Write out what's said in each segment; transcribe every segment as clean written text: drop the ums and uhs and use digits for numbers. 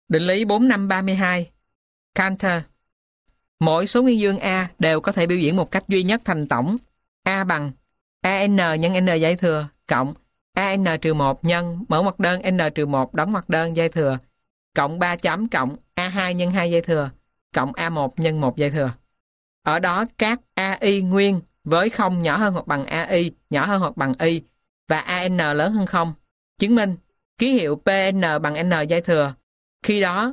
Định lý 4532. Cantor. Mỗi số nguyên dương A đều có thể biểu diễn một cách duy nhất thành tổng A bằng AN nhân N dãy thừa cộng AN trừ 1 nhân mở ngoặc đơn N trừ 1 đóng ngoặc đơn dãy thừa cộng 3 chấm cộng A2 nhân 2 dãy thừa cộng A1 nhân 1 dãy thừa. Ở đó các AI nguyên với 0 nhỏ hơn hoặc bằng AI nhỏ hơn hoặc bằng Y và AN lớn hơn 0. Chứng minh ký hiệu PN bằng N dãy thừa. Khi đó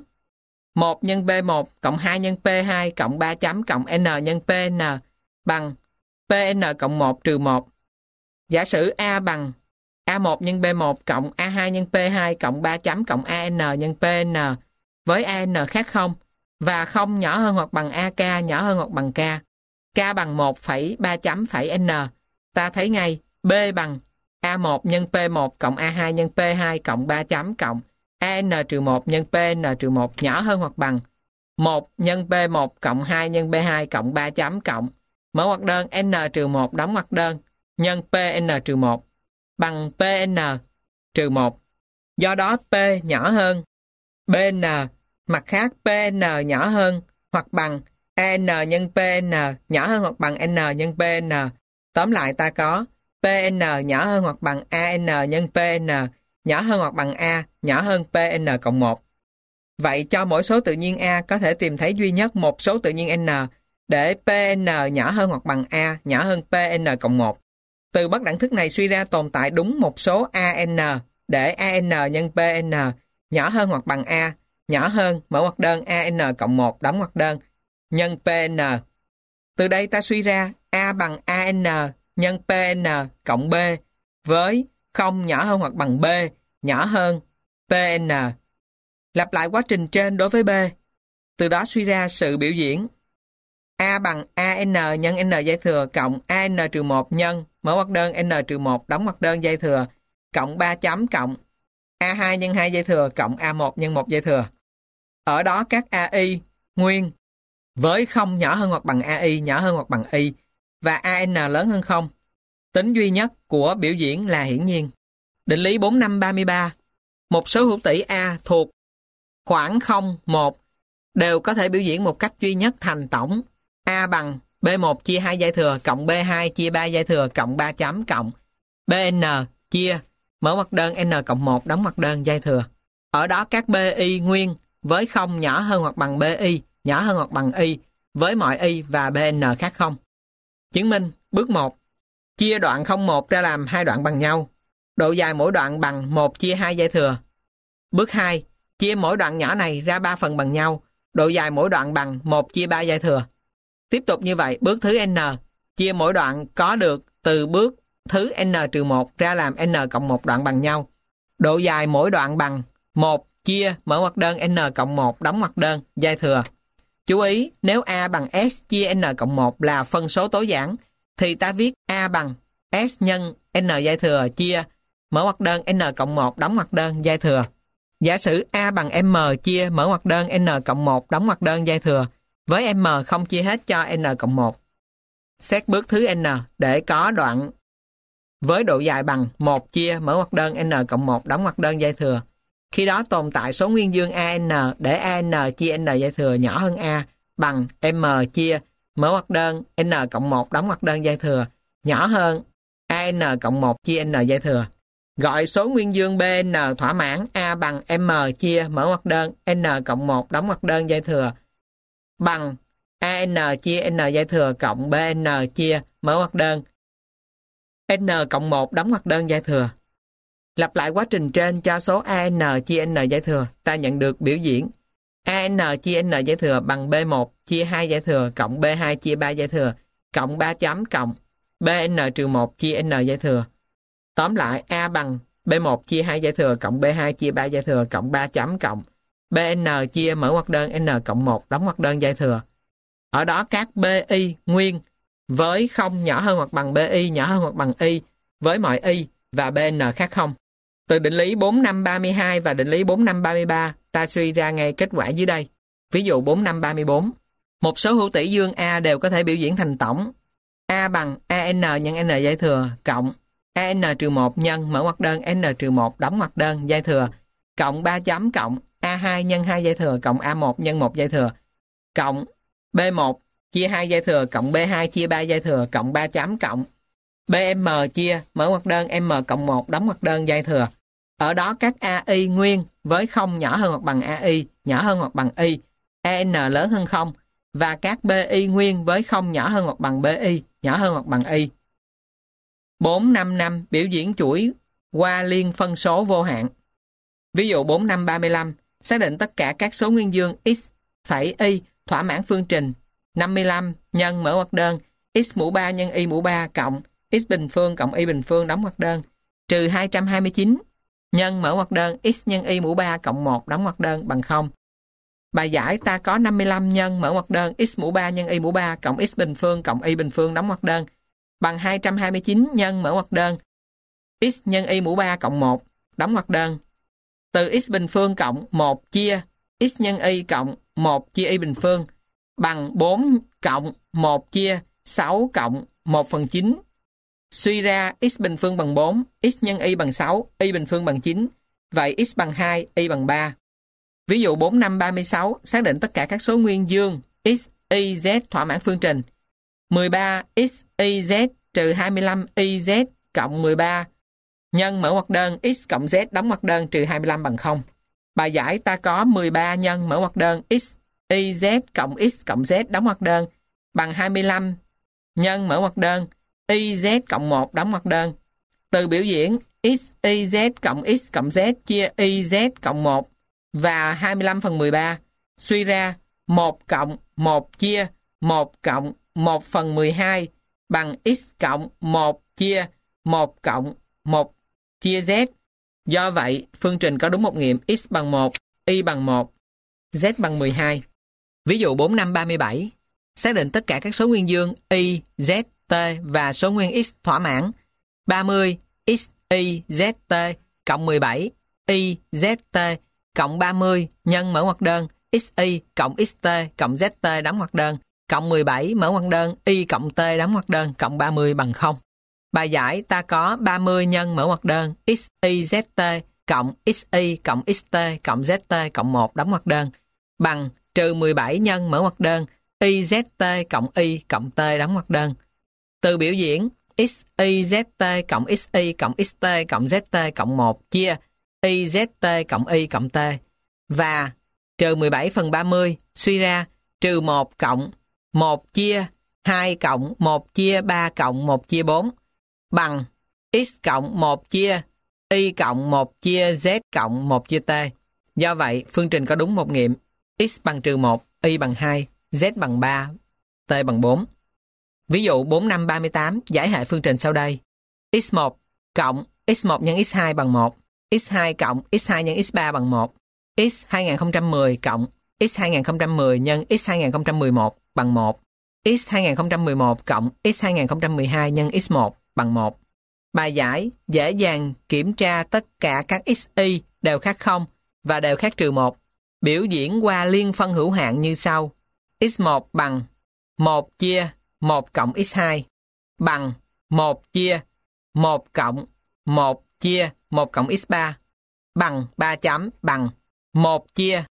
1 nhân P1 cộng 2 nhân P2 cộng 3 chấm cộng N nhân PN bằng PN cộng 1 trừ 1. Giả sử A bằng A1 nhân B1 cộng A2 nhân P2 cộng 3 chấm cộng AN nhân PN với AN khác 0 và 0 nhỏ hơn hoặc bằng AK nhỏ hơn hoặc bằng K. K bằng 1,3 chấm phẩy N. Ta thấy ngay B bằng A1 nhân P1 cộng A2 nhân P2 cộng 3 chấm cộng AN trừ 1 nhân PN trừ 1 nhỏ hơn hoặc bằng 1 nhân P1 cộng 2 nhân P2 cộng 3 chấm cộng mở ngoặc đơn N trừ 1 đóng ngoặc đơn nhân PN trừ 1 bằng PN trừ 1. Do đó P nhỏ hơn BN, mặt khác PN nhỏ hơn hoặc bằng AN nhân PN nhỏ hơn hoặc bằng N nhân PN. Tóm lại ta có PN nhỏ hơn hoặc bằng AN nhân PN nhỏ hơn hoặc bằng A nhỏ hơn PN cộng 1. Vậy cho mỗi số tự nhiên A có thể tìm thấy duy nhất một số tự nhiên N để PN nhỏ hơn hoặc bằng A nhỏ hơn PN cộng 1. Từ bất đẳng thức này suy ra tồn tại đúng một số AN để AN nhân PN nhỏ hơn hoặc bằng A nhỏ hơn mở ngoặc đơn AN cộng 1 đóng ngoặc đơn nhân PN. Từ đây ta suy ra A bằng AN nhân PN cộng B với 0 nhỏ hơn hoặc bằng B nhỏ hơn PN. Lặp lại quá trình trên đối với B. Từ đó suy ra sự biểu diễn A bằng AN nhân N dãy thừa cộng AN trừ 1 nhân mở ngoặc đơn N trừ 1 đóng ngoặc đơn dãy thừa cộng 3 chấm cộng A2 nhân 2 dãy thừa cộng A1 nhân 1 dãy thừa. Ở đó các AI nguyên với 0 nhỏ hơn hoặc bằng AI nhỏ hơn hoặc bằng Y và AN lớn hơn 0. Tính duy nhất của biểu diễn là hiển nhiên. Định lý 4533. Một số hữu tỷ A thuộc khoảng 0, 1 đều có thể biểu diễn một cách duy nhất thành tổng A bằng B1 chia 2 dãy thừa cộng B2 chia 3 dãy thừa cộng 3 chấm cộng BN chia mở ngoặc đơn N cộng 1 đóng ngoặc đơn dãy thừa. Ở đó các BI nguyên với 0 nhỏ hơn hoặc bằng BI nhỏ hơn hoặc bằng Y với mọi Y và BN khác 0. Chứng minh bước 1. Chia đoạn 01 ra làm hai đoạn bằng nhau. Độ dài mỗi đoạn bằng 1 chia 2 dãy thừa. Bước 2. Chia mỗi đoạn nhỏ này ra 3 phần bằng nhau. Độ dài mỗi đoạn bằng 1 chia 3 dãy thừa. Tiếp tục như vậy, bước thứ N. Chia mỗi đoạn có được từ bước thứ N-1 ra làm N cộng 1 đoạn bằng nhau. Độ dài mỗi đoạn bằng 1 chia mở ngoặc đơn N cộng 1 đóng ngoặc đơn dãy thừa. Chú ý, nếu A bằng S chia N cộng 1 là phân số tối giản, thì ta viết A bằng S nhân N dãy thừa chia mở ngoặc đơn N cộng 1 đóng ngoặc đơn dãy thừa. Giả sử A bằng M chia mở ngoặc đơn N cộng 1 đóng ngoặc đơn dãy thừa, với M không chia hết cho N cộng 1. Xét bước thứ N để có đoạn với độ dài bằng 1 chia mở ngoặc đơn N cộng 1 đóng ngoặc đơn dãy thừa. Khi đó tồn tại số nguyên dương AN để AN chia N dãy thừa nhỏ hơn A bằng M chia mở ngoặc đơn N cộng 1 đóng ngoặc đơn dãy thừa nhỏ hơn AN cộng 1 chia N dãy thừa. Gọi số nguyên dương BN thỏa mãn A bằng M chia mở ngoặc đơn N cộng 1 đóng ngoặc đơn dãy thừa bằng AN chia N dãy thừa cộng BN chia mở ngoặc đơn N cộng 1 đóng ngoặc đơn dãy thừa. Lặp lại quá trình trên cho số AN chia N dãy thừa, ta nhận được biểu diễn AN chia N dãy thừa bằng B1 chia 2 dãy thừa cộng B2 chia 3 dãy thừa cộng 3 chấm cộng BN trừ 1 chia N dãy thừa. Tóm lại A bằng B1 chia 2 dãy thừa cộng B2 chia 3 dãy thừa cộng 3 chấm cộng BN chia mở ngoặc đơn N cộng 1 đóng ngoặc đơn dãy thừa. Ở đó các BI nguyên với 0 nhỏ hơn hoặc bằng BI nhỏ hơn hoặc bằng Y với mọi Y và BN khác 0. Từ định lý 4532 và định lý 4533 ta suy ra ngay kết quả dưới đây. Ví dụ 4534. Một số hữu tỷ dương A đều có thể biểu diễn thành tổng A bằng AN nhân N dãy thừa cộng AN trừ 1 nhân mở ngoặc đơn N trừ 1 đóng ngoặc đơn dãy thừa cộng 3 chấm cộng A2 nhân 2 dây thừa cộng A1 nhân 1 dây thừa cộng B1 chia 2 dây thừa cộng B2 chia 3 dây thừa cộng 3 chấm cộng BM chia mở ngoặc đơn M cộng 1 đóng ngoặc đơn dây thừa. Ở đó các AI nguyên với 0 nhỏ hơn hoặc bằng AI nhỏ hơn hoặc bằng Y, AN lớn hơn 0 và các BI nguyên với 0 nhỏ hơn hoặc bằng BI nhỏ hơn hoặc bằng Y. 455 biểu diễn chuỗi qua liên phân số vô hạn. Ví dụ 4535 xác định tất cả các số nguyên dương x phẩy y thỏa mãn phương trình 55 nhân mở ngoặc đơn x mũ 3 nhân y mũ 3 cộng x bình phương cộng y bình phương đóng ngoặc đơn trừ 229 nhân mở ngoặc đơn x nhân y mũ 3 cộng 1 đóng ngoặc đơn bằng 0. Bài giải ta có 55 nhân mở ngoặc đơn x mũ 3 nhân y mũ 3 cộng x bình phương cộng y bình phương đóng ngoặc đơn bằng 229 nhân mở ngoặc đơn x nhân y mũ 3 cộng 1 đóng ngoặc đơn từ x bình phương cộng 1 chia x nhân y cộng 1 chia y bình phương bằng 4 cộng 1 chia 6 cộng 1/9. Suy ra x bình phương bằng 4, x nhân y bằng 6, y bình phương bằng 9. Vậy x bằng 2, y bằng 3. Ví dụ 4536 xác định tất cả các số nguyên dương x, y, z thỏa mãn phương trình 13x, y, z trừ 25 y, z cộng 13 nhân mở ngoặc đơn x cộng z đóng ngoặc đơn trừ 25 bằng 0. Bài giải ta có 13 nhân mở ngoặc đơn x, y, z cộng z đóng ngoặc đơn bằng 25 nhân mở ngoặc đơn y, z cộng 1 đóng ngoặc đơn. Từ biểu diễn x, y, z cộng z chia y, z cộng 1 và 25/13 suy ra 1 cộng 1 chia 1 cộng 1/12 bằng x cộng 1 chia 1 cộng 1 chia z. Do vậy, phương trình có đúng một nghiệm x bằng 1, y bằng 1, z bằng 12. Ví dụ 4537 xác định tất cả các số nguyên dương y, z, t và số nguyên x thỏa mãn 30 x, y, z, t cộng 17 y, z, t cộng 30 nhân mở ngoặc đơn x, y cộng x, t cộng z, t đóng ngoặc đơn cộng 17 mở ngoặc đơn y cộng t đóng ngoặc đơn cộng 30 bằng 0. Bài giải ta có 30 nhân mở ngoặc đơn x, y, z, t cộng x, y cộng x, t cộng z, t cộng 1 đóng ngoặc đơn bằng trừ 17 nhân mở ngoặc đơn y, z, t cộng y cộng t đóng ngoặc đơn. Từ biểu diễn x, y, z, t cộng x, y cộng x, t cộng z, t cộng 1 chia y, z, t cộng y cộng t và trừ 17/30 suy ra trừ 1 cộng 1 chia 2 cộng 1 chia 3 cộng 1 chia 4 bằng x cộng 1 chia y cộng 1 chia z cộng 1 chia t. Do vậy, phương trình có đúng một nghiệm x bằng trừ 1, y bằng 2, z bằng 3, t bằng 4. Ví dụ 4538 giải hệ phương trình sau đây. x1 cộng x1 nhân x2 bằng 1, x2 cộng x2 nhân x3 bằng 1, x 2010 cộng x 2010 nhân x 2011 bằng 1, x 2011 cộng x 2012 nhân x1 bằng 1. Bài giải dễ dàng kiểm tra tất cả các x, y đều khác 0 và đều khác trừ 1. Biểu diễn qua liên phân hữu hạn như sau. x1 bằng 1 chia 1 cộng x2 bằng 1 chia 1 cộng 1 chia 1 cộng x3 bằng 3 chấm bằng 1 chia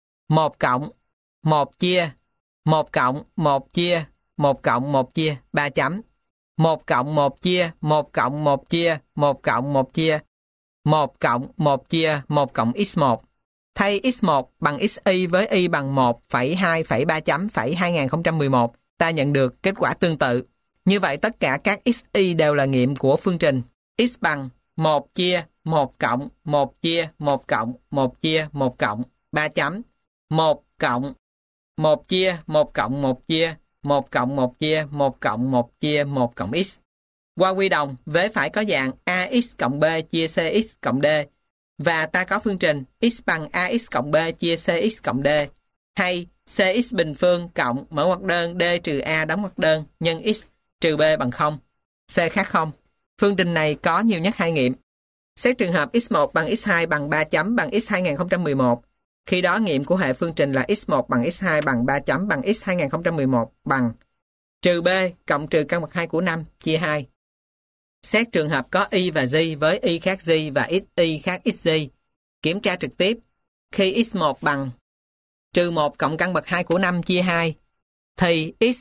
1 cộng 1 chia 1 cộng 1 chia 1 cộng 1 chia 3 chấm 1 cộng 1 chia 1 cộng 1 chia 1 cộng 1 chia 1 cộng 1 chia 1 cộng x1. Thay x1 bằng xy với y bằng 1,2,3 chấm 2011, ta nhận được kết quả tương tự. Như vậy tất cả các xy đều là nghiệm của phương trình x bằng 1 chia 1 cộng 1 chia 1 cộng 1 chia 1 cộng 3 chấm 1 cộng 1 chia 1 cộng 1 chia 1 cộng 1 chia 1 cộng 1 chia 1 cộng x. Qua quy đồng, vế phải có dạng ax cộng b chia cx cộng d và ta có phương trình x bằng ax cộng b chia cx cộng d hay cx bình phương cộng mở ngoặc đơn d trừ a đóng ngoặc đơn nhân x trừ b bằng 0, c khác 0. Phương trình này có nhiều nhất hai nghiệm. Xét trường hợp x1 bằng x2 bằng 3 chấm bằng x 2011. Khi đó nghiệm của hệ phương trình là x1 bằng x2 bằng 3 chấm bằng x 2011 bằng trừ b cộng trừ căn bậc 2 của 5 chia 2. Xét trường hợp có y và g với y khác g và y khác xg. Kiểm tra trực tiếp. khi x1 bằng trừ 1 cộng căn bậc 2 của 5 chia 2, thì x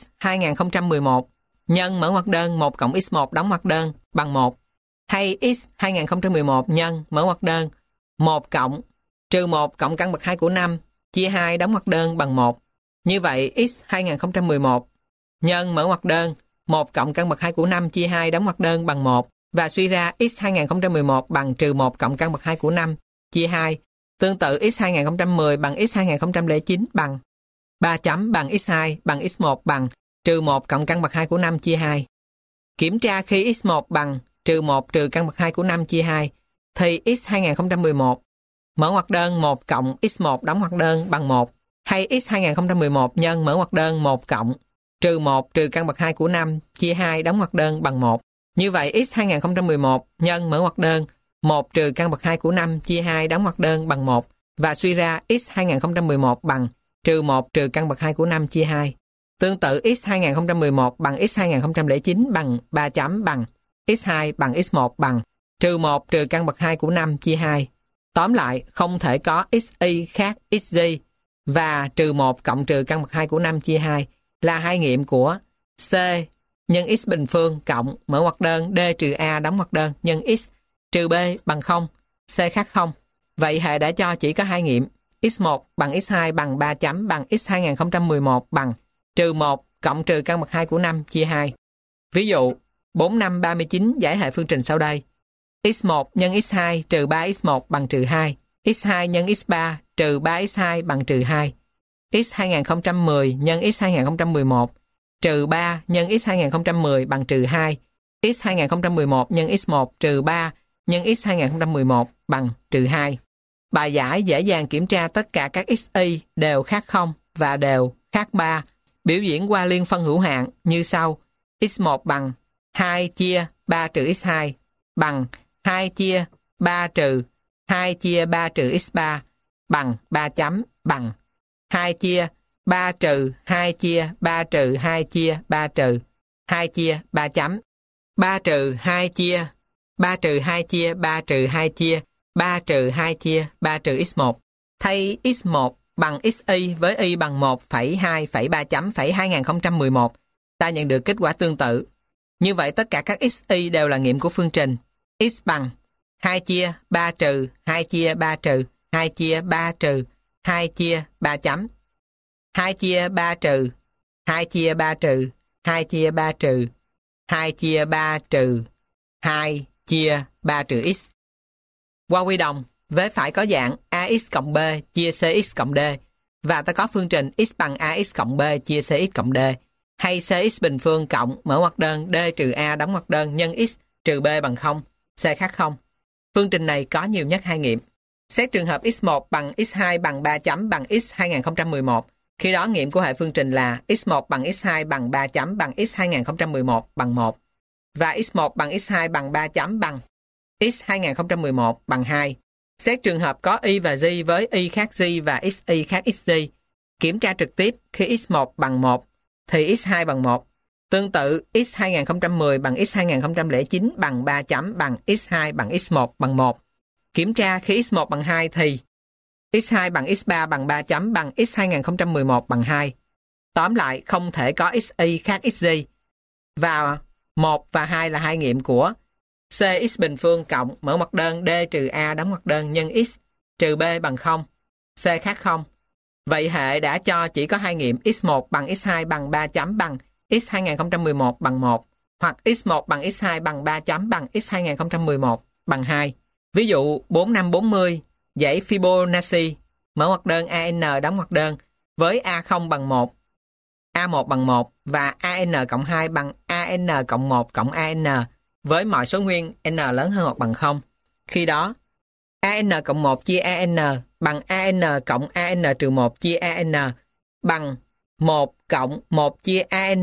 2011 nhân mở ngoặc đơn 1 cộng x1 đóng ngoặc đơn bằng 1, hay x 2011 nhân mở ngoặc đơn 1 cộng trừ 1 cộng căn bậc 2 của 5 chia 2 đóng ngoặc đơn bằng 1. Như vậy x 2011 nhân mở ngoặc đơn 1 cộng căn bậc 2 của 5 chia 2 đóng ngoặc đơn bằng 1, và suy ra x 2011 bằng trừ 1 cộng căn bậc 2 của 5 chia 2. Tương tự x 2010 bằng x 2009 bằng 3 chấm bằng x2 bằng x1 bằng trừ 1 cộng căn bậc 2 của 5 chia 2. Kiểm tra khi x1 bằng trừ 1 trừ căn bậc 2 của 5 chia 2, thì x 2011 mở ngoặc đơn 1 cộng x1 đóng ngoặc đơn bằng 1, hay x 2011 nhân mở ngoặc đơn 1 cộng trừ 1 trừ căn bậc 2 của 5 chia 2 đóng ngoặc đơn bằng 1. Như vậy x 2011 nhân mở ngoặc đơn 1 trừ căn bậc 2 của 5 chia 2 đóng ngoặc đơn bằng 1, và suy ra x 2011 bằng trừ 1 trừ căn bậc 2 của 5 chia 2. Tương tự x 2011 bằng x 2009 bằng 3 chấm bằng x2 bằng x1 bằng trừ 1 trừ căn bậc 2 của 5 chia 2. Tóm lại, không thể có xy khác xy và trừ 1 cộng trừ căn bậc 2 của 5 chia 2 là hai nghiệm của c nhân x bình phương cộng mở ngoặc đơn d trừ a đóng ngoặc đơn nhân x trừ b bằng 0, c khác 0. Vậy hệ đã cho chỉ có hai nghiệm x1 bằng x2 bằng 3 chấm bằng x 2011 bằng trừ 1 cộng trừ căn bậc 2 của 5 chia 2. Ví dụ 4, 5, 39 giải hệ phương trình sau đây. x1 nhân x2 trừ 3x1 bằng trừ 2, x2 nhân x3 trừ 3x2 bằng trừ 2, x 2010 nhân x 2011 trừ 3 nhân x 2010 bằng trừ 2, x 2011 nhân x1 trừ 3 nhân x 2011 bằng trừ 2. Bài giải dễ dàng kiểm tra tất cả các xy đều khác 0 và đều khác 3, biểu diễn qua liên phân hữu hạn như sau. x1 bằng 2 chia 3 trừ x2 bằng 2 chia 3 trừ 2 chia 3 trừ x3 bằng 3 chấm bằng 2 chia 3 trừ 2 chia 3 trừ 2 chia 3 trừ 2 chia 3 chấm 3 trừ 2 chia 3 trừ 2 chia 3 trừ 2 chia 3 trừ 2 chia 3 trừ x1. Thay x1 bằng xy với y bằng 1,2,3 chấm 2011, ta nhận được kết quả tương tự. Như vậy tất cả các xy đều là nghiệm của phương trình x bằng 2 chia 3 trừ 2 chia 3 trừ 2 chia 3 trừ 2 chia 3 chấm 2 chia 3 trừ 2 chia 3 trừ 2 chia 3 trừ 2 chia 3 trừ 2 chia 3 trừ x. Qua quy đồng, vế phải có dạng ax cộng b chia cx cộng d, và ta có phương trình x bằng ax cộng b chia cx cộng d, hay cx bình phương cộng mở ngoặc đơn d trừ a đóng ngoặc đơn nhân x trừ b bằng 0, c khác 0. Phương trình này có nhiều nhất hai nghiệm. Xét trường hợp x1 bằng x2 bằng 3 chấm bằng x 2011, khi đó nghiệm của hệ phương trình là x1 bằng x2 bằng 3 chấm bằng x 2011 bằng 1, và x1 bằng x2 bằng 3 chấm bằng x 2011 bằng 2. Xét trường hợp có y và g với y khác g và xy khác xg, kiểm tra trực tiếp khi x1 bằng 1 thì x2 bằng 1. Tương tự, x 2010 bằng x 2009 bằng 3 chấm bằng x2 bằng x1 bằng 1. Kiểm tra khi x1 bằng 2 thì x2 bằng x3 bằng 3 chấm bằng x 2011 bằng 2. Tóm lại, không thể có xy khác xg. Và 1 và 2 là hai nghiệm của cx bình phương cộng mở ngoặc đơn d trừ a đóng ngoặc đơn nhân x trừ b bằng 0, c khác 0. Vậy hệ đã cho chỉ có hai nghiệm x1 bằng x2 bằng 3 chấm bằng x 2011 bằng 1, hoặc x1 bằng x2 bằng 3 chấm bằng x 2011 bằng 2. Ví dụ 4, 5, 40, dãy Fibonacci, mở ngoặc đơn an đóng ngoặc đơn với a0 bằng 1, a1 bằng 1 và an cộng 2 bằng an cộng 1 cộng an với mọi số nguyên n lớn hơn hoặc bằng 0. Khi đó, an cộng 1 chia an bằng an cộng an trừ 1 chia an bằng 1 cộng 1 chia an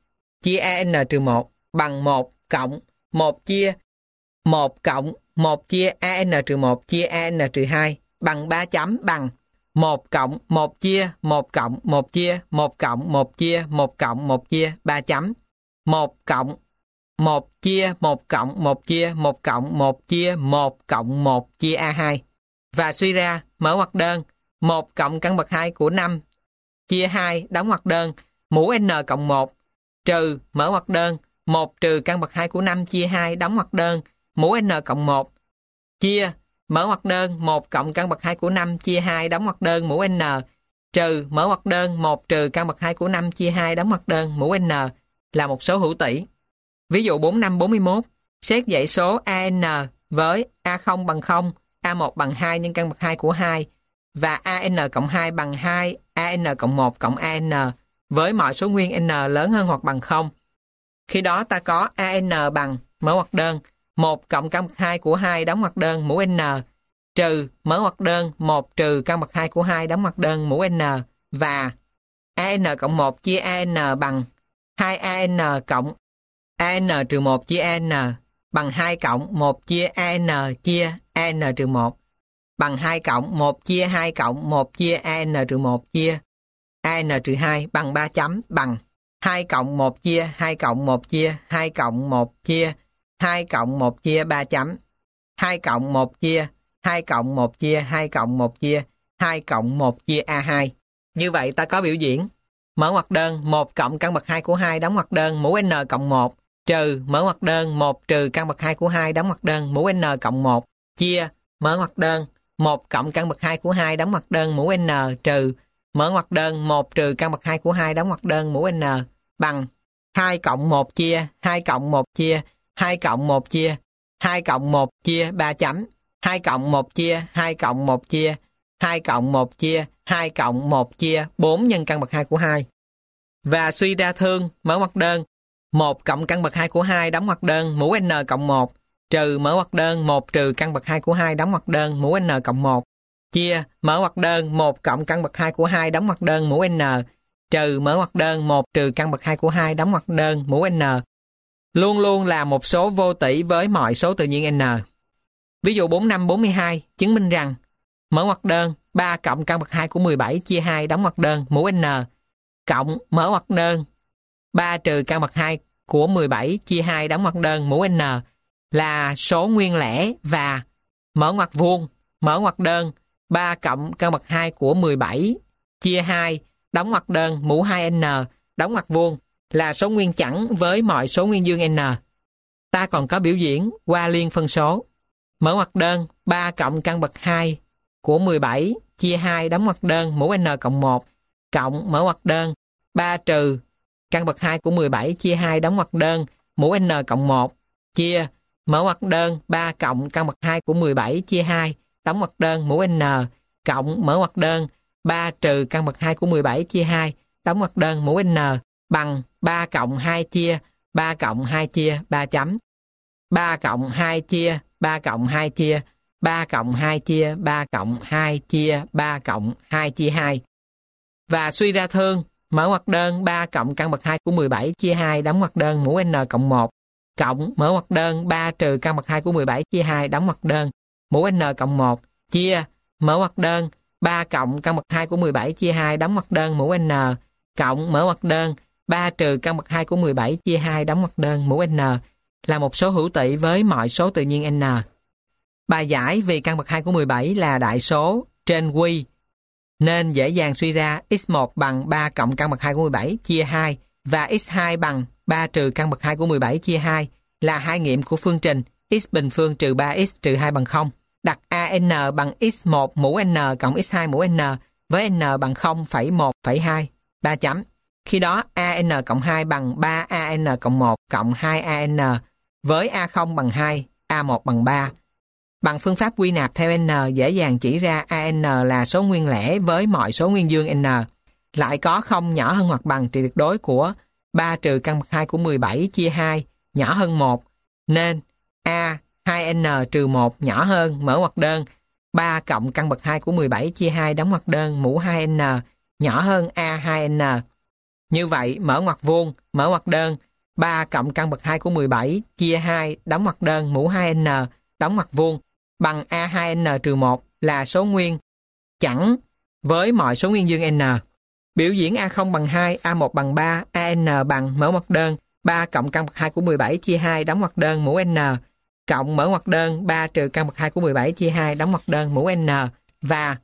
trừ 1 bằng 1 cộng 1 chia 1 cộng 1 chia an trừ 1 chia an trừ 2 bằng 3 chấm bằng 1 cộng 1 chia 1 cộng 1 chia 1 cộng 1 chia 1 cộng 1 chia 3 chấm 1 cộng 1 chia 1 cộng 1 chia 1 cộng 1 chia 1 cộng 1 chia A2. Và suy ra, mở ngoặc đơn, 1 cộng căn bậc 2 của 5 chia 2 đóng ngoặc đơn mũ n cộng 1 trừ mở ngoặc đơn 1 trừ căn bậc 2 của 5 chia 2 đóng ngoặc đơn mũ n cộng 1 chia mở ngoặc đơn 1 cộng căn bậc 2 của 5 chia 2 đóng ngoặc đơn mũ n trừ mở ngoặc đơn 1 trừ căn bậc 2 của 5 chia 2 đóng ngoặc đơn mũ n là một số hữu tỷ. Ví dụ 4541, xét dãy số AN với A0 bằng 0, A1 bằng 2 nhân căn bậc 2 của 2 và AN cộng 2 bằng 2, AN cộng 1 cộng AN với mọi số nguyên n lớn hơn hoặc bằng 0. Khi đó ta có AN bằng mở ngoặc đơn 1 cộng căn bậc 2 của 2 đóng ngoặc đơn mũ n trừ mở ngoặc đơn 1 trừ căn bậc 2 của 2 đóng ngoặc đơn mũ n và AN cộng 1 chia AN bằng 2AN cộng AN trừ 1 chia AN bằng 2 cộng 1 chia AN chia AN trừ 1 bằng 2 cộng 1 chia 2 cộng 1 chia AN trừ 1 chia AN trừ 2 bằng 3 chấm bằng 2 cộng 1 chia 2 cộng 1 chia 2 cộng 1 chia 2 cộng 1 chia 3 chấm 2 cộng 1 chia 2 cộng 1 chia 2 cộng 1 chia 2 cộng 1 chia A2. Như vậy ta có biểu diễn mở ngoặc đơn 1 cộng căn bậc 2 của 2 đóng ngoặc đơn mũ n cộng 1 trừ mở ngoặc đơn 1 trừ căn bậc 2 của 2 đóng ngoặc đơn mũ n cộng 1 chia mở ngoặc đơn 1 cộng căn bậc 2 của 2 đóng ngoặc đơn mũ n trừ mở ngoặc đơn 1 trừ căn bậc 2 của 2 đóng ngoặc đơn mũ n bằng 2 cộng 1 chia 2 cộng 1 chia 2 cộng 1 chia 2 cộng 1 chia 3 chấm 2 cộng 1 chia 2 cộng 1 chia 2 cộng 1 chia 2 cộng 1 chia 4 nhân căn bậc 2 của 2. Và suy ra thương mở ngoặc đơn 1 cộng căn bậc 2 của 2 đóng ngoặc đơn mũ n cộng 1 trừ mở ngoặc đơn 1 trừ căn bậc 2 của 2 đóng ngoặc đơn mũ n cộng 1 chia mở ngoặc đơn 1 cộng căn bậc 2 của 2 đóng ngoặc đơn mũ n trừ mở ngoặc đơn 1 trừ căn bậc 2 của 2 đóng ngoặc đơn mũ n luôn luôn là một số vô tỷ với mọi số tự nhiên n. Ví dụ 4542 chứng minh rằng mở ngoặc đơn 3 cộng căn bậc 2 của 17 chia 2 đóng ngoặc đơn mũ n cộng mở ngoặc đơn 3 trừ căn bậc 2 của 17 chia 2 đóng ngoặc đơn mũ n là số nguyên lẻ và mở ngoặc vuông mở ngoặc đơn 3 cộng căn bậc 2 của 17 chia 2 đóng ngoặc đơn mũ 2n đóng ngoặc vuông là số nguyên chẵn với mọi số nguyên dương n. Ta còn có biểu diễn qua liên phân số. Mở ngoặc đơn 3 cộng căn bậc 2 của 17 chia 2 đóng ngoặc đơn mũ n cộng 1 cộng mở ngoặc đơn 3 trừ căn bậc 2 của 17 chia 2 đóng ngoặc đơn mũ n cộng 1 chia mở ngoặc đơn 3 cộng căn bậc 2 của 17 chia 2 đóng ngoặc đơn mũ n cộng mở ngoặc đơn 3 trừ căn bậc 2 của 17 chia 2 đóng ngoặc đơn mũ n bằng 3 cộng 2 chia 3 cộng 2 chia 3 chấm 3 cộng 2 chia 3 cộng 2 chia 3 cộng 2 chia 3 cộng 2 chia 3 cộng 2 chia 2. Và suy ra thương mở ngoặc đơn 3 cộng căn bậc 2 của 17 chia 2 đóng ngoặc đơn mũ n cộng 1 cộng mở ngoặc đơn 3 trừ căn bậc 2 của 17 chia 2 đóng ngoặc đơn mũ n cộng 1 chia mở ngoặc đơn 3 cộng căn bậc 2 của 17 chia 2 đóng ngoặc đơn mũ n cộng mở ngoặc đơn 3 trừ căn bậc 2 của 17 chia 2 đóng ngoặc đơn mũ n là một số hữu tỷ với mọi số tự nhiên n. Bài giải vì căn bậc 2 của 17 là đại số trên Q nên dễ dàng suy ra x1 bằng 3 cộng căn bậc 2 của 17 chia 2 và x2 bằng 3 trừ căn bậc 2 của 17 chia 2 là hai nghiệm của phương trình x bình phương trừ 3x trừ 2 bằng 0. Đặt AN bằng x1 mũ n cộng x2 mũ n với n bằng 0,1,2 3 chấm. Khi đó AN cộng 2 bằng 3AN cộng 1 cộng 2AN với A0 bằng 2, A1 bằng 3. Bằng phương pháp quy nạp theo n dễ dàng chỉ ra AN là số nguyên lẻ với mọi số nguyên dương n. Lại có không nhỏ hơn hoặc bằng trị tuyệt đối của 3 trừ căn bậc 2 của 17 chia 2 nhỏ hơn 1 nên A 2n trừ 1 nhỏ hơn mở ngoặc đơn 3 cộng căn bậc 2 của 17 chia 2 đóng ngoặc đơn mũ 2n nhỏ hơn A 2n. Như vậy mở ngoặc vuông mở ngoặc đơn 3 cộng căn bậc 2 của 17 chia 2 đóng ngoặc đơn mũ 2n đóng ngoặc vuông bằng A2n trừ 1 là số nguyên chẵn với mọi số nguyên dương n. Biểu diễn A0 bằng 2, A1 bằng 3, AN bằng mở ngoặc đơn 3 cộng căn bậc 2 của 17 chia 2 đóng ngoặc đơn mũ n cộng mở ngoặc đơn 3 trừ căn bậc 2 của 17 chia 2 đóng ngoặc đơn mũ n và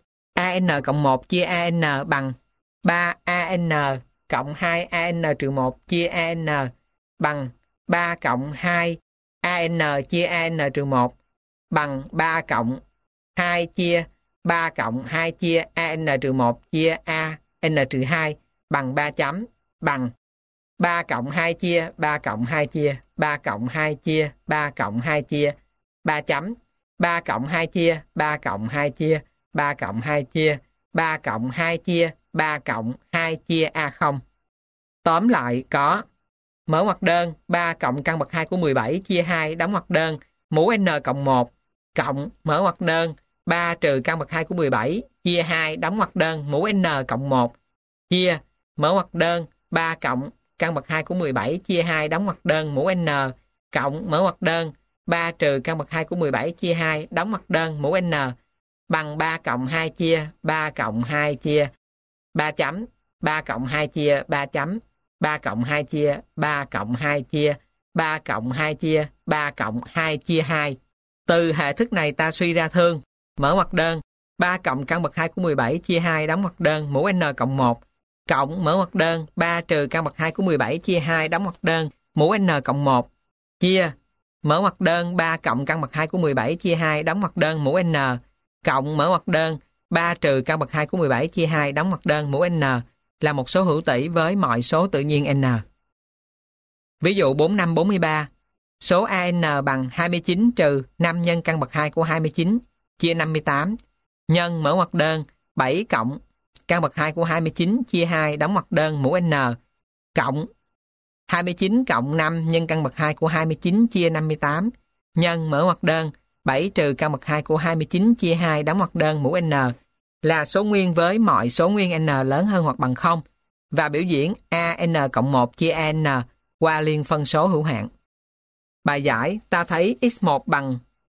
AN cộng 1 chia AN bằng 3 AN cộng 2 AN trừ 1 chia AN bằng 3 cộng 2 AN chia AN trừ 1 bằng 3 cộng 2 chia 3 cộng 2 chia AN trừ 1 chia AN trừ 2 bằng 3 chấm bằng 3 cộng 2 chia 3 cộng 2 chia 3 cộng 2 chia 3 cộng 2 chia 3 chấm 3 cộng 2 chia 3 cộng 2 chia 3 cộng 2 chia 3 cộng 2 chia 3 cộng 2 chia A0. Tóm lại có mở ngoặc đơn 3 cộng căn bậc 2 của 17 chia 2 đóng ngoặc đơn mũ n cộng 1 cộng mở ngoặc đơn 3 trừ căn bậc 2 của 17 chia 2 đóng ngoặc đơn mũ n cộng 1 chia mở ngoặc đơn 3 cộng căn bậc 2 của 17 chia 2 đóng ngoặc đơn mũ n cộng mở ngoặc đơn 3 trừ căn bậc 2 của 17 chia 2 đóng ngoặc đơn mũ n bằng 3 cộng 2 chia 3 cộng 2 chia 3 chấm 3 cộng 2 chia 3 chấm 3 cộng 2 chia 3 cộng 2 chia 3 cộng 2 chia 3 cộng 2 chia 2. Từ hệ thức này ta suy ra thương mở ngoặc đơn 3 cộng căn bậc 2 của 17 chia 2 đóng ngoặc đơn mũ n cộng 1 cộng mở ngoặc đơn 3 trừ căn bậc 2 của 17 chia 2 đóng ngoặc đơn mũ n cộng 1 chia mở ngoặc đơn 3 cộng căn bậc 2 của 17 chia 2 đóng ngoặc đơn mũ n cộng mở ngoặc đơn 3 trừ căn bậc 2 của 17 chia 2 đóng ngoặc đơn mũ n là một số hữu tỷ với mọi số tự nhiên n. Ví dụ 4543, số AN bằng 29 trừ 5 nhân căn bậc 2 của 29 chia 58 nhân mở ngoặc đơn 7 cộng căn bậc 2 của 29 chia 2 đóng ngoặc đơn mũ n cộng 29 cộng 5 nhân căn bậc 2 của 29 chia 58 nhân mở ngoặc đơn 7 trừ căn bậc 2 của 29 chia 2 đóng ngoặc đơn mũ n là số nguyên với mọi số nguyên n lớn hơn hoặc bằng 0 và biểu diễn AN cộng 1 chia AN qua liên phân số hữu hạn. Bài giải ta thấy x1 bằng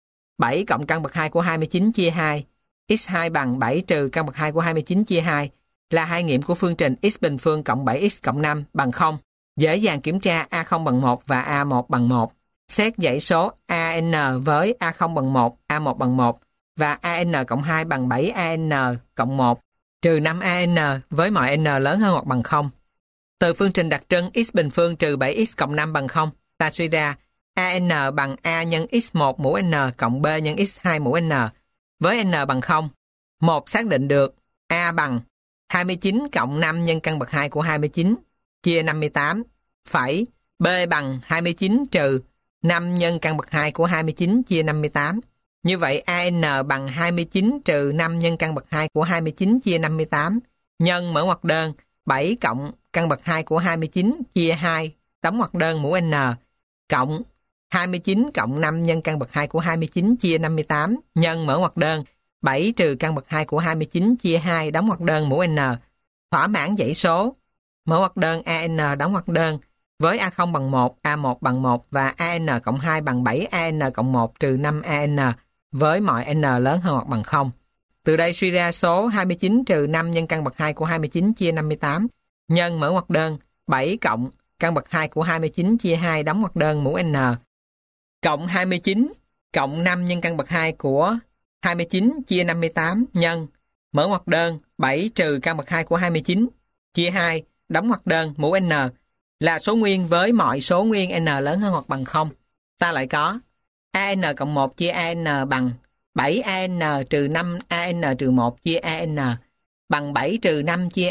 7 cộng căn bậc 2 của 29 chia 2, x2 bằng 7 trừ căn bậc 2 của 29 chia 2 là hai nghiệm của phương trình x bình phương cộng 7x cộng 5 bằng 0. Dễ dàng kiểm tra A0 bằng 1 và A1 bằng 1. Xét dãy số AN với A0 bằng 1, A1 bằng 1 và AN cộng 2 bằng 7 AN cộng 1 trừ 5 AN với mọi n lớn hơn hoặc bằng 0. Từ phương trình đặc trưng x bình phương trừ 7x cộng 5 bằng 0, ta suy ra AN bằng A nhân x1 mũ n cộng B nhân x2 mũ n với n bằng 0. 1 xác định được A bằng 29 cộng 5 nhân căn bậc 2 của 29 chia 58 phẩy B bằng 29 trừ 5 nhân căn bậc 2 của 29 chia 58. Như vậy AN bằng 29 trừ 5 nhân căn bậc 2 của 29 chia 58 nhân mở ngoặc đơn 7 cộng căn bậc 2 của 29 chia 2 đóng ngoặc đơn mũ n cộng 29 cộng 5 nhân căn bậc 2 của 29 chia 58 nhân mở ngoặc đơn 7 trừ căn bậc 2 của 29 chia 2 đóng ngoặc đơn mũ n thỏa mãn dãy số mở ngoặc đơn AN đóng ngoặc đơn với A0 bằng 1, A1 bằng 1 và AN cộng 2 bằng 7 AN cộng 1 trừ 5 AN với mọi n lớn hơn hoặc bằng 0. Từ đây suy ra số 29 trừ 5 nhân căn bậc 2 của 29 chia 58 nhân mở ngoặc đơn 7 cộng căn bậc 2 của 29 chia 2 đóng ngoặc đơn mũ n cộng 29 cộng 5 nhân căn bậc 2 của 29 chia 58 nhân mở ngoặc đơn 7 trừ căn bậc 2 của 29 chia 2 đóng ngoặc đơn mũ n là số nguyên với mọi số nguyên n lớn hơn hoặc bằng 0. Ta lại có AN cộng 1 chia AN bằng 7 AN trừ 5 AN trừ 1 chia AN bằng 7 trừ 5 chia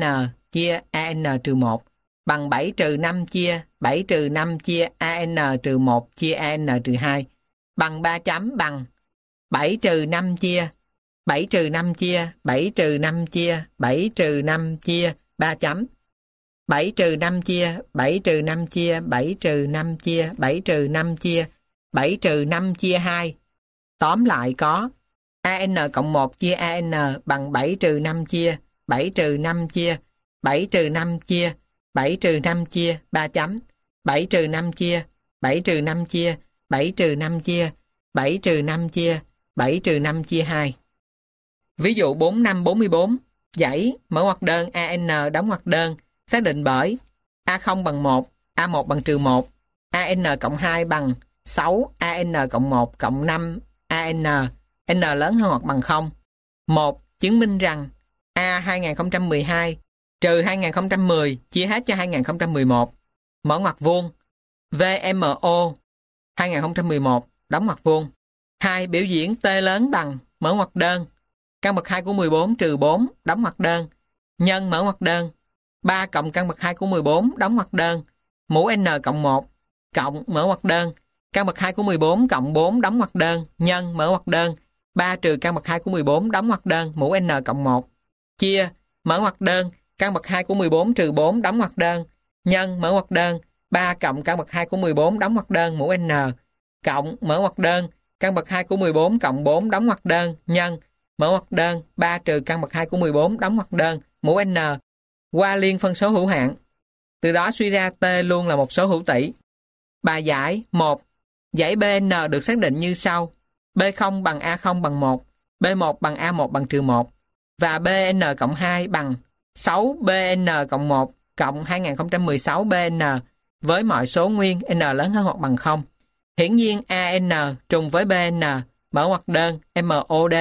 AN trừ 1 bằng 7 trừ 5 chia 7 trừ 5 chia AN trừ 1 chia AN trừ 2 bằng 3 chấm bằng 7 trừ 5 chia 7 trừ 5 chia 7 trừ 5 chia 7 trừ 5 chia 3 chấm 7 trừ 5 chia 7 trừ 5 chia 7 trừ 5 chia 7 trừ 5 chia 7 trừ 5 chia 2. Tóm lại có AN cộng 1 chia AN bằng 7 trừ 5 chia 7 trừ 5 chia 7 trừ 5 chia 7 trừ 5 chia 3 chấm 7 trừ 5 chia 7 trừ 5 chia 7 trừ 5 chia 7 trừ 5 chia 7 trừ 5 chia 2. Ví dụ 4544, dãy mở ngoặc đơn AN đóng ngoặc đơn xác định bởi A0 bằng 1, A1 bằng trừ 1, AN cộng 2 bằng 6, AN cộng 1 cộng 5, AN, N lớn hơn hoặc bằng 0. 1. chứng minh rằng A 2012 trừ 2010 chia hết cho 2011, mở ngoặc vuông, VMO 2011, đóng ngoặc vuông. 2. Biểu diễn T lớn bằng, mở ngoặc đơn, căn bậc 2 của 14 trừ 4, đóng ngoặc đơn, nhân mở ngoặc đơn, 3 cộng căn bậc 2 của 14, đóng ngoặc đơn, mũ n cộng 1, cộng mở ngoặc đơn, căn bậc 2 của 14 cộng 4, đóng ngoặc đơn, nhân mở ngoặc đơn, 3 trừ căn bậc 2 của 14, đóng ngoặc đơn, mũ n cộng 1, chia, mở ngoặc đơn, căn bậc 2 của 14 trừ 4, đóng ngoặc đơn, nhân mở ngoặc đơn, 3 cộng căn bậc 2 của 14, đóng ngoặc đơn, mũ n, cộng mở ngoặc đơn, căn bậc 2 của 14 cộng 4, đóng ngoặc đơn, nhân mở ngoặc đơn, 3 trừ căn bậc 2 của 14, đóng ngoặc đơn, mũ n, qua liên phân số hữu hạn. Từ đó suy ra T luôn là một số hữu tỷ. Bài giải 1. Dãy BN được xác định như sau. B0 bằng A0 bằng 1, B1 bằng A1 bằng trừ 1, và BN cộng 2 bằng 6 BN cộng 1 cộng 2016 BN với mọi số nguyên N lớn hơn hoặc bằng 0. Hiển nhiên AN trùng với BN, mở ngoặc đơn, MOD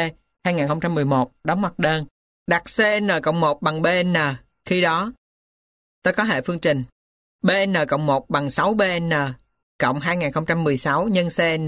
2011, đóng ngoặc đơn. Đặt CN cộng 1 bằng BN, khi đó ta có hệ phương trình BN cộng 1 bằng 6 BN cộng 2016 nhân CN.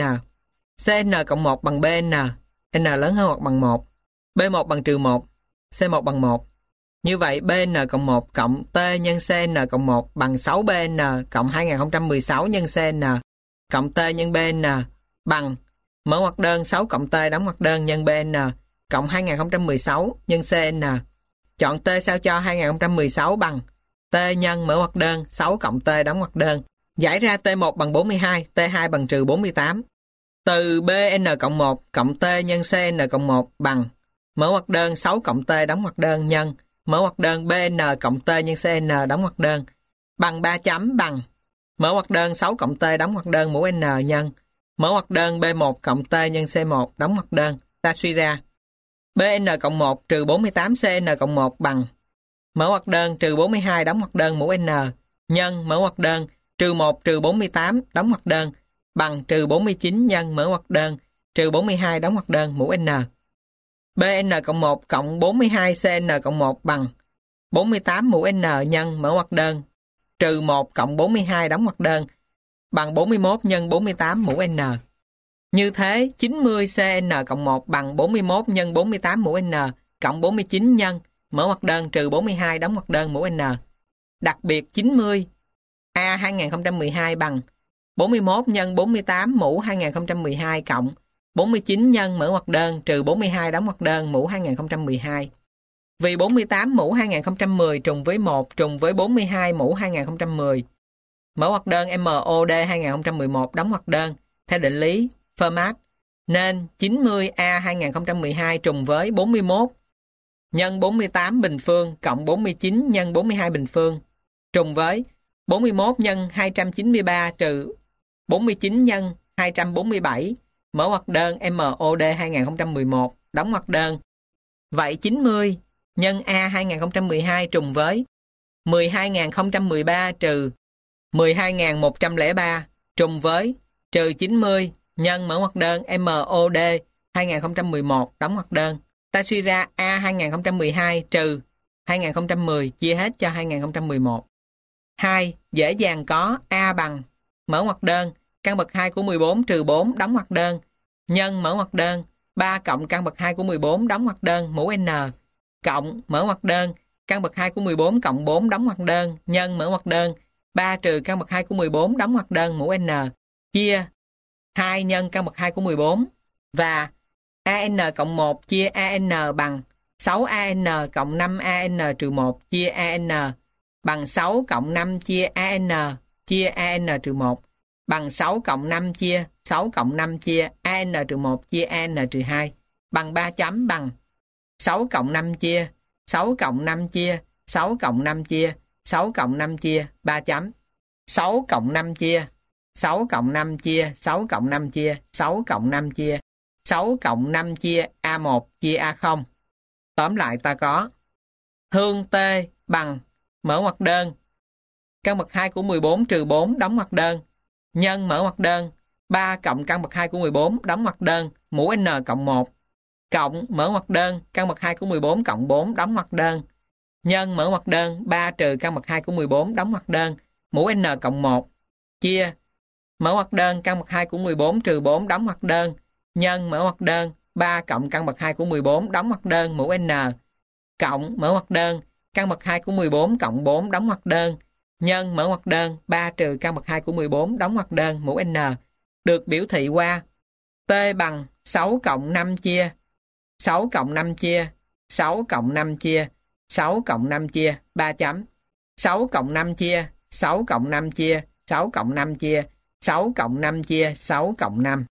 CN cộng 1 bằng BN, N lớn hơn hoặc bằng 1, B1 bằng trừ 1, C1 bằng 1. Như vậy BN cộng 1 cộng T nhân CN cộng 1 bằng 6 BN cộng 2016 nhân CN cộng T nhân BN bằng mở ngoặc đơn 6 cộng T đóng ngoặc đơn nhân BN cộng 2016 nhân CN. Chọn T sao cho 2016 bằng T nhân mở ngoặc đơn 6 cộng T đóng ngoặc đơn. Giải ra T1 bằng 42, T2 bằng trừ 48. Từ BN cộng 1 cộng T nhân CN cộng 1 bằng mở ngoặc đơn 6 cộng T đóng ngoặc đơn nhân mở ngoặc đơn BN cộng T nhân CN đóng ngoặc đơn bằng 3 chấm bằng mở ngoặc đơn 6 cộng T đóng ngoặc đơn mũ N nhân mở ngoặc đơn B1 cộng T nhân C1 đóng ngoặc đơn. Ta suy ra BN cộng 1 trừ 48 CN cộng 1 bằng mở ngoặc đơn trừ 42 đóng ngoặc đơn mũ N nhân mở ngoặc đơn trừ 1 trừ 48 đóng ngoặc đơn bằng trừ 49 nhân mở ngoặc đơn trừ 42 đóng ngoặc đơn mũ N. BN cộng 1 cộng 42 CN cộng 1 bằng 48 mũ N nhân mở ngoặc đơn trừ 1 cộng 42 đóng ngoặc đơn bằng 41 nhân 48 mũ N. Như thế 90 CN cộng 1 bằng 41 nhân 48 mũ N cộng 49 nhân mở ngoặc đơn trừ 42 đóng ngoặc đơn mũ N. Đặc biệt 90 A 2012 bằng 41 nhân 48 mũ 2012 cộng 49 nhân mở ngoặc đơn trừ 42 đóng ngoặc đơn mũ 2012. Vì 48 mũ 2010 trùng với 1 trùng với 42 mũ 2010. Mở ngoặc đơn MOD 2011 đóng ngoặc đơn theo định lý Fermat, nên 90A 2012 trùng với 41 nhân 48 bình phương cộng 49 nhân 42 bình phương trùng với 41 nhân 293 trừ 49 nhân 247 mở ngoặc đơn MOD 2011 đóng ngoặc đơn. Vậy 90 nhân A 2012 trùng với 12.013 trừ 12.103 trùng với trừ 90 nhân mở ngoặc đơn MOD 2011 đóng ngoặc đơn. Ta suy ra A 2012 trừ 2010 chia hết cho 2011. 2. Dễ dàng có A bằng mở ngoặc đơn căn bậc 2 của 14 trừ 4 đóng ngoặc đơn nhân mở ngoặc đơn 3 cộng căn bậc 2 của 14 đóng ngoặc đơn mũ N cộng mở ngoặc đơn căn bậc 2 của 14 cộng 4 đóng ngoặc đơn nhân mở ngoặc đơn 3 trừ căn bậc 2 của 14 đóng ngoặc đơn mũ N chia 2 nhân căn bậc 2 của 14 và AN cộng 1 chia AN bằng 6AN cộng 5AN trừ 1 chia AN bằng 6 cộng 5 chia AN trừ 1 bằng 6 cộng 5 chia 6 cộng 5 chia AN trừ 1 chia AN trừ 2 bằng 3 chấm bằng 6 cộng 5 chia 6 cộng 5 chia 6 cộng 5 chia 6 cộng 5 chia 3 chấm 6 cộng 5 chia 6 cộng 5 chia 6 cộng 5 chia 6 cộng 5 chia 6 cộng 5 chia A1 chia A0. Tóm lại ta có thương T bằng mở ngoặc đơn căn bậc 2 của 14 trừ 4 đóng ngoặc đơn nhân mở ngoặc đơn 3 cộng căn bậc 2 của 14 đóng ngoặc đơn mũ N cộng 1 cộng mở ngoặc đơn căn bậc 2 của 14 cộng 4 đóng ngoặc đơn, nhân mở ngoặc đơn 3 trừ căn bậc 2 của 14 đóng ngoặc đơn, mũ n cộng 1, chia mở ngoặc đơn căn bậc 2 của 14 trừ 4 đóng ngoặc đơn, nhân mở ngoặc đơn 3 cộng căn bậc 2 của 14 đóng ngoặc đơn, mũ n, cộng mở ngoặc đơn căn bậc 2 của 14 cộng 4 đóng ngoặc đơn, nhân mở ngoặc đơn 3 trừ căn bậc 2 của 14 đóng ngoặc đơn, mũ n, được biểu thị qua t bằng 6 cộng 5 chia 6 cộng 5 chia 6 cộng 5 chia 6 cộng 5 chia 3 chấm 6 cộng 5 chia 6 cộng 5 chia 6 cộng 5 chia 6 cộng 5 chia 6 cộng 5.